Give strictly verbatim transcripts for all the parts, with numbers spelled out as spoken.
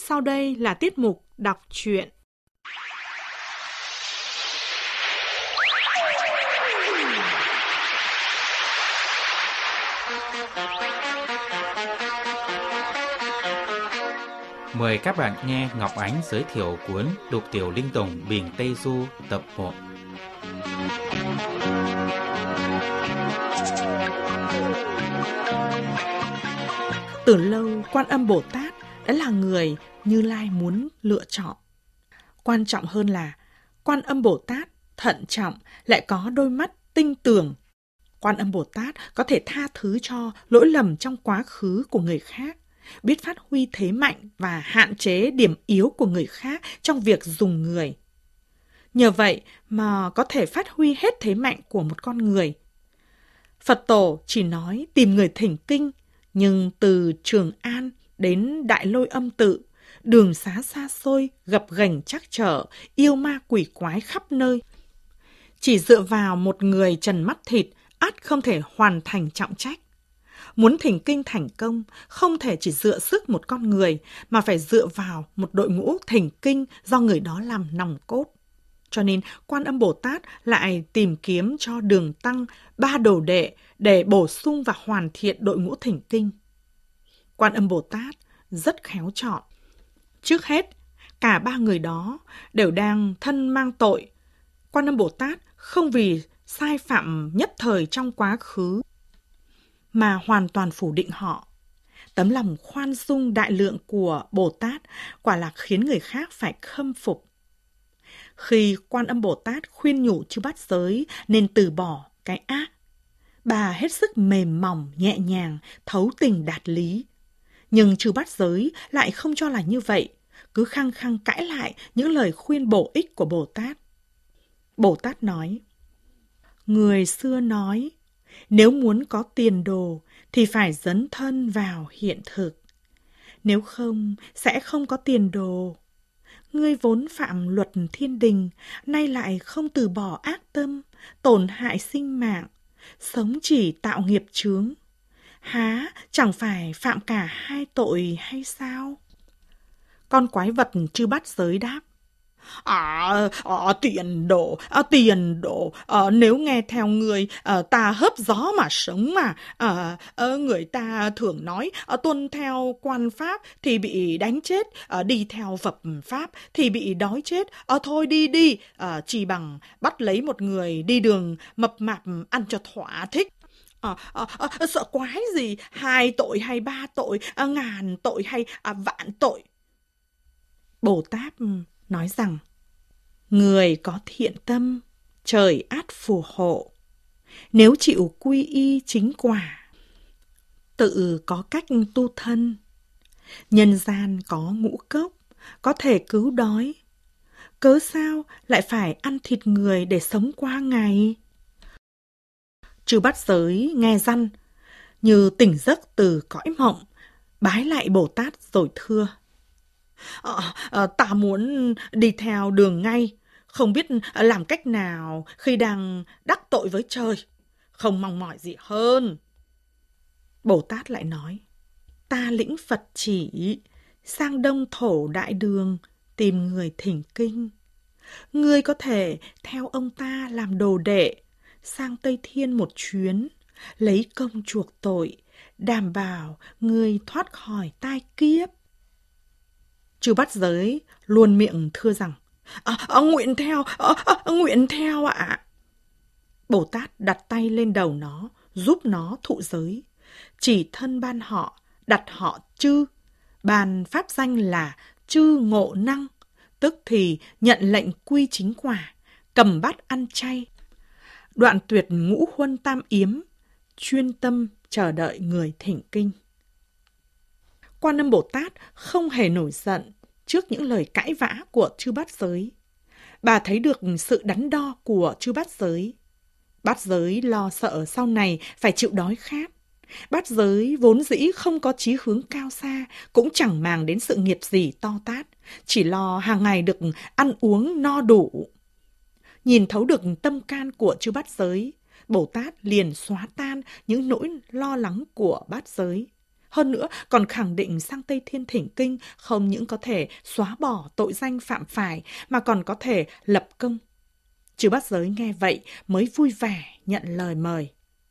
Sau đây là tiết mục đọc truyện. Mời các bạn nghe Ngọc Ánh giới thiệu cuốn Lục Tiểu Linh Tùng Bình Tây Du tập một. Từ lâu, Quan Âm Bồ Tát đã là người Như Lai muốn lựa chọn. Quan trọng hơn là Quan Âm Bồ Tát thận trọng lại có đôi mắt tinh tường. Quan Âm Bồ Tát có thể tha thứ cho lỗi lầm trong quá khứ của người khác, biết phát huy thế mạnh và hạn chế điểm yếu của người khác trong việc dùng người. Nhờ vậy mà có thể phát huy hết thế mạnh của một con người. Phật Tổ chỉ nói tìm người thỉnh kinh, nhưng từ Trường An đến Đại Lôi Âm Tự, đường xá xa xôi, gập ghềnh trắc trở, yêu ma quỷ quái khắp nơi. Chỉ dựa vào một người trần mắt thịt, ắt không thể hoàn thành trọng trách. Muốn thỉnh kinh thành công, không thể chỉ dựa sức một con người, mà phải dựa vào một đội ngũ thỉnh kinh do người đó làm nòng cốt. Cho nên, Quan Âm Bồ Tát lại tìm kiếm cho Đường Tăng ba đồ đệ để bổ sung và hoàn thiện đội ngũ thỉnh kinh. Quan Âm Bồ Tát rất khéo chọn. Trước hết, cả ba người đó đều đang thân mang tội. Quan Âm Bồ Tát không vì sai phạm nhất thời trong quá khứ mà hoàn toàn phủ định họ. Tấm lòng khoan dung đại lượng của Bồ Tát quả là khiến người khác phải khâm phục. Khi Quan Âm Bồ Tát khuyên nhủ chư bát giới nên từ bỏ cái ác, bà hết sức mềm mỏng, nhẹ nhàng, thấu tình đạt lý. Nhưng chư bát giới lại không cho là như vậy, cứ khăng khăng cãi lại những lời khuyên bổ ích của Bồ Tát. Bồ Tát nói, người xưa nói, nếu muốn có tiền đồ thì phải dấn thân vào hiện thực. Nếu không, sẽ không có tiền đồ. Ngươi vốn phạm luật thiên đình, nay lại không từ bỏ ác tâm, tổn hại sinh mạng, sống chỉ tạo nghiệp chướng. Há, chẳng phải phạm cả hai tội hay sao? Con quái vật chư bát giới đáp, À, à tiền đồ, à, tiền đồ, à, nếu nghe theo người, à, ta hớp gió mà sống mà. À, à, người ta thường nói, à, tuân theo quan pháp thì bị đánh chết, à, đi theo Phật pháp thì bị đói chết. À, thôi đi đi, à, chỉ bằng bắt lấy một người đi đường mập mạp ăn cho thỏa thích. À, à, à, sợ quái gì, hai tội hay ba tội, à, ngàn tội hay à, vạn tội. Bồ Tát nói rằng, người có thiện tâm, trời ắt phù hộ. Nếu chịu quy y chính quả, tự có cách tu thân. Nhân gian có ngũ cốc, có thể cứu đói. Cớ sao lại phải ăn thịt người để sống qua ngày? Chư bát giới nghe răn, như tỉnh giấc từ cõi mộng, bái lại Bồ Tát rồi thưa. À, à, ta muốn đi theo đường ngay, không biết làm cách nào khi đang đắc tội với trời, không mong mỏi gì hơn. Bồ Tát lại nói, ta lĩnh Phật chỉ, sang Đông Thổ Đại Đường tìm người thỉnh kinh. Ngươi có thể theo ông ta làm đồ đệ, sang Tây Thiên một chuyến, lấy công chuộc tội, đảm bảo ngươi thoát khỏi tai kiếp. Chư bát giới luôn miệng thưa rằng, à, à, nguyện theo, à, à, nguyện theo ạ. À. Bồ Tát đặt tay lên đầu nó, giúp nó thụ giới, chỉ thân ban họ, đặt họ chư, ban pháp danh là chư ngộ năng, tức thì nhận lệnh quy chính quả, cầm bát ăn chay, đoạn tuyệt ngũ huân tam yếm, chuyên tâm chờ đợi người thỉnh kinh. Quan Âm Bồ Tát không hề nổi giận trước những lời cãi vã của chư bát giới. Bà thấy được sự đắn đo của chư bát giới. Bát giới lo sợ sau này phải chịu đói khát. Bát giới vốn dĩ không có chí hướng cao xa, cũng chẳng màng đến sự nghiệp gì to tát, chỉ lo hàng ngày được ăn uống no đủ. Nhìn thấu được tâm can của chư bát giới, Bồ Tát liền xóa tan những nỗi lo lắng của bát giới. Hơn nữa còn khẳng định sang Tây Thiên Thỉnh Kinh không những có thể xóa bỏ tội danh phạm phải mà còn có thể lập công. Chư Bát Giới nghe vậy mới vui vẻ nhận lời mời.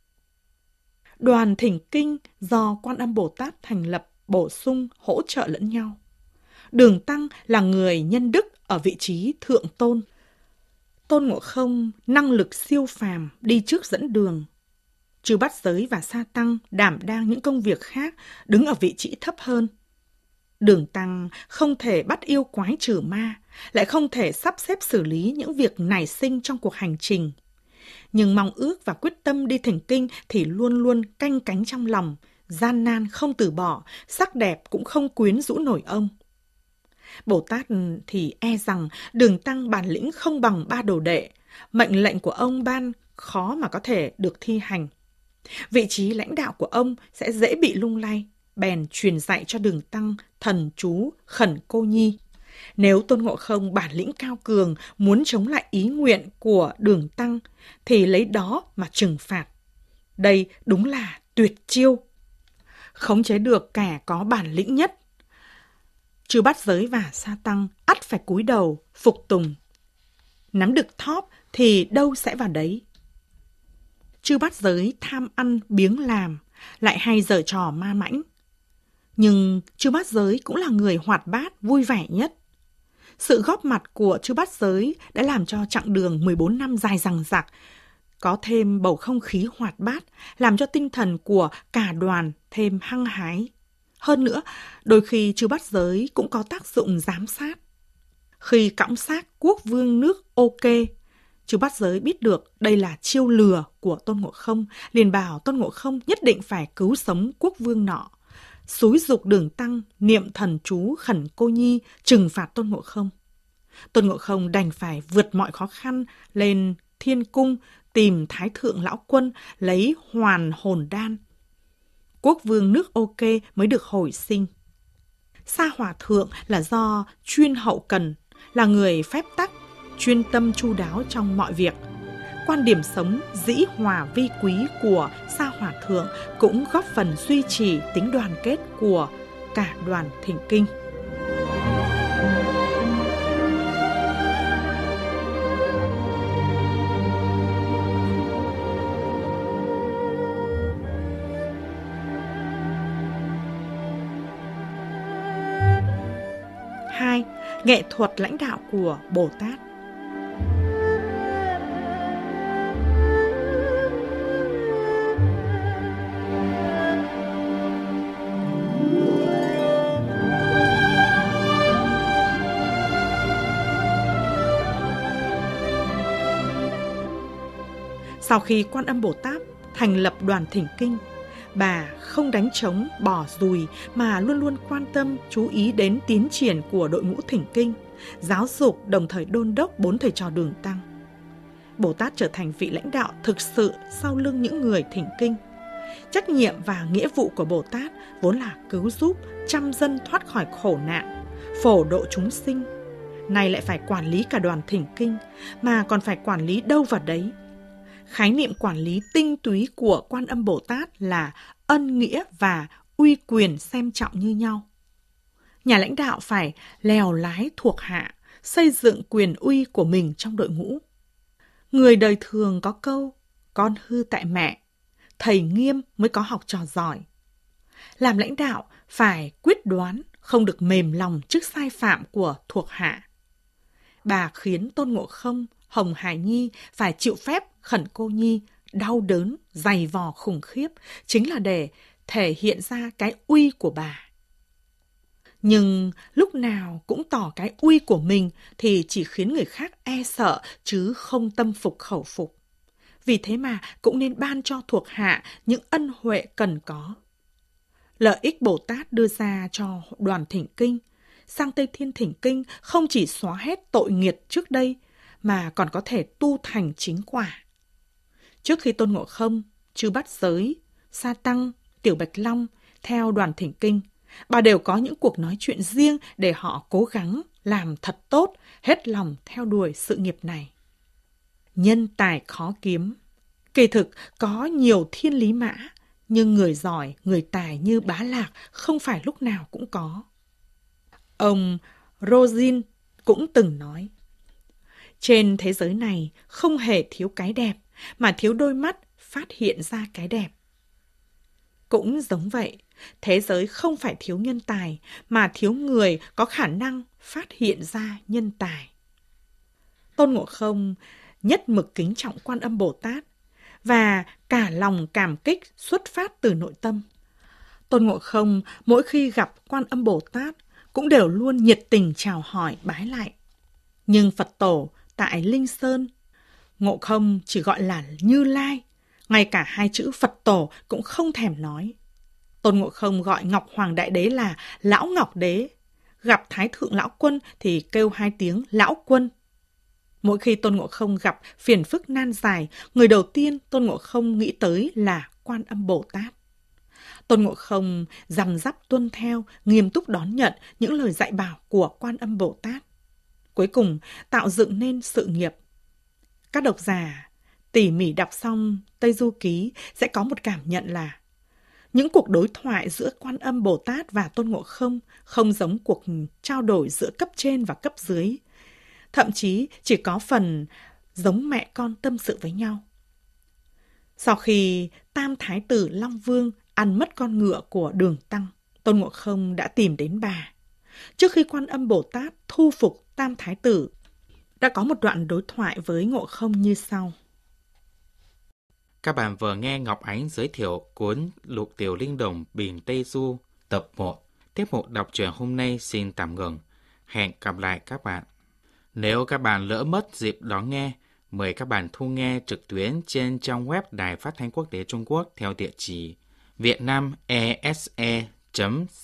Đoàn Thỉnh Kinh do Quan Âm Bồ Tát thành lập bổ sung hỗ trợ lẫn nhau. Đường Tăng là người nhân đức ở vị trí thượng tôn. Tôn Ngộ Không năng lực siêu phàm đi trước dẫn đường. Chư Bát Giới và Sa Tăng đảm đang những công việc khác đứng ở vị trí thấp hơn. Đường Tăng không thể bắt yêu quái trừ ma, lại không thể sắp xếp xử lý những việc nảy sinh trong cuộc hành trình. Nhưng mong ước và quyết tâm đi thỉnh kinh thì luôn luôn canh cánh trong lòng, gian nan không từ bỏ, sắc đẹp cũng không quyến rũ nổi ông. Bồ Tát thì e rằng Đường Tăng bản lĩnh không bằng ba đồ đệ, mệnh lệnh của ông ban khó mà có thể được thi hành. Vị trí lãnh đạo của ông sẽ dễ bị lung lay, bèn truyền dạy cho Đường Tăng thần chú Khẩn Cô Nhi. Nếu Tôn Ngộ Không bản lĩnh cao cường muốn chống lại ý nguyện của Đường Tăng thì lấy đó mà trừng phạt. Đây đúng là tuyệt chiêu. Khống chế được kẻ có bản lĩnh nhất. Chư Bát Giới và Sa Tăng ắt phải cúi đầu, phục tùng. Nắm được thóp thì đâu sẽ vào đấy. Chư Bát Giới tham ăn biếng làm, lại hay giở trò ma mãnh. Nhưng Chư Bát Giới cũng là người hoạt bát, vui vẻ nhất. Sự góp mặt của Chư Bát Giới đã làm cho chặng đường mười bốn năm dài dằng dặc có thêm bầu không khí hoạt bát, làm cho tinh thần của cả đoàn thêm hăng hái. Hơn nữa, đôi khi Chư Bát Giới cũng có tác dụng giám sát. Khi cõng xác quốc vương nước OK, Chư Bát Giới biết được đây là chiêu lừa của Tôn Ngộ Không, liền bảo Tôn Ngộ Không nhất định phải cứu sống quốc vương nọ. Xúi giục Đường Tăng niệm thần chú Khẩn Cô Nhi trừng phạt Tôn Ngộ Không. Tôn Ngộ Không đành phải vượt mọi khó khăn lên thiên cung tìm Thái Thượng Lão Quân lấy hoàn hồn đan. Quốc vương nước OK mới được hồi sinh. Sa Hòa Thượng là do chuyên hậu cần, là người phép tắc, chuyên tâm chu đáo trong mọi việc. Quan điểm sống dĩ hòa vi quý của Sa Hòa Thượng cũng góp phần duy trì tính đoàn kết của cả đoàn thỉnh kinh. hai. Nghệ thuật lãnh đạo của Bồ Tát. Sau khi Quan Âm Bồ Tát thành lập đoàn thỉnh kinh, bà không đánh trống bỏ dùi mà luôn luôn quan tâm chú ý đến tiến triển của đội ngũ thỉnh kinh, giáo dục đồng thời đôn đốc bốn thầy trò Đường Tăng. Bồ Tát trở thành vị lãnh đạo thực sự sau lưng những người thỉnh kinh. Trách nhiệm và nghĩa vụ của Bồ Tát vốn là cứu giúp trăm dân thoát khỏi khổ nạn, phổ độ chúng sinh. Nay lại phải quản lý cả đoàn thỉnh kinh, mà còn phải quản lý đâu vào đấy. Khái niệm quản lý tinh túy của Quan Âm Bồ Tát là ân nghĩa và uy quyền xem trọng như nhau. Nhà lãnh đạo phải lèo lái thuộc hạ, xây dựng quyền uy của mình trong đội ngũ. Người đời thường có câu, con hư tại mẹ, thầy nghiêm mới có học trò giỏi. Làm lãnh đạo phải quyết đoán, không được mềm lòng trước sai phạm của thuộc hạ. Bà khiến Tôn Ngộ Không, Hồng Hải Nhi phải chịu phép Khẩn Cô Nhi đau đớn, dày vò khủng khiếp, chính là để thể hiện ra cái uy của bà. Nhưng lúc nào cũng tỏ cái uy của mình thì chỉ khiến người khác e sợ chứ không tâm phục khẩu phục. Vì thế mà cũng nên ban cho thuộc hạ những ân huệ cần có. Lợi ích Bồ Tát đưa ra cho đoàn thỉnh kinh, sang Tây Thiên thỉnh kinh không chỉ xóa hết tội nghiệt trước đây, mà còn có thể tu thành chính quả. Trước khi Tôn Ngộ Không, Chư Bát Giới, Sa Tăng, Tiểu Bạch Long theo đoàn thỉnh kinh, bà đều có những cuộc nói chuyện riêng để họ cố gắng làm thật tốt, hết lòng theo đuổi sự nghiệp này. Nhân tài khó kiếm. Kỳ thực có nhiều thiên lý mã, nhưng người giỏi, người tài như Bá Lạc không phải lúc nào cũng có. Ông Rosin cũng từng nói, trên thế giới này không hề thiếu cái đẹp, mà thiếu đôi mắt phát hiện ra cái đẹp. Cũng giống vậy, thế giới không phải thiếu nhân tài, mà thiếu người có khả năng phát hiện ra nhân tài. Tôn Ngộ Không nhất mực kính trọng Quan Âm Bồ Tát và cả lòng cảm kích xuất phát từ nội tâm. Tôn Ngộ Không mỗi khi gặp Quan Âm Bồ Tát cũng đều luôn nhiệt tình chào hỏi bái lại. Nhưng Phật Tổ tại Linh Sơn, Ngộ Không chỉ gọi là Như Lai, ngay cả hai chữ Phật Tổ cũng không thèm nói. Tôn Ngộ Không gọi Ngọc Hoàng Đại Đế là Lão Ngọc Đế, gặp Thái Thượng Lão Quân thì kêu hai tiếng Lão Quân. Mỗi khi Tôn Ngộ Không gặp phiền phức nan giải, người đầu tiên Tôn Ngộ Không nghĩ tới là Quan Âm Bồ Tát. Tôn Ngộ Không răm rắp tuân theo, nghiêm túc đón nhận những lời dạy bảo của Quan Âm Bồ Tát. Cuối cùng tạo dựng nên sự nghiệp. Các độc giả tỉ mỉ đọc xong Tây Du Ký sẽ có một cảm nhận là những cuộc đối thoại giữa Quan Âm Bồ Tát và Tôn Ngộ Không không giống cuộc trao đổi giữa cấp trên và cấp dưới. Thậm chí chỉ có phần giống mẹ con tâm sự với nhau. Sau khi Tam Thái tử Long Vương ăn mất con ngựa của Đường Tăng, Tôn Ngộ Không đã tìm đến bà. Trước khi Quan Âm Bồ Tát thu phục Tam Thái tử, đã có một đoạn đối thoại với Ngộ Không như sau. Các bạn vừa nghe Ngọc Ánh giới thiệu cuốn Lục Tiểu Linh Đồng Biển Tây Du tập một. Tiếp mục đọc truyện hôm nay xin tạm ngừng. Hẹn gặp lại các bạn. Nếu các bạn lỡ mất dịp đón nghe, mời các bạn thu nghe trực tuyến trên trang web Đài Phát thanh Quốc tế Trung Quốc theo địa chỉ vietnamese chấm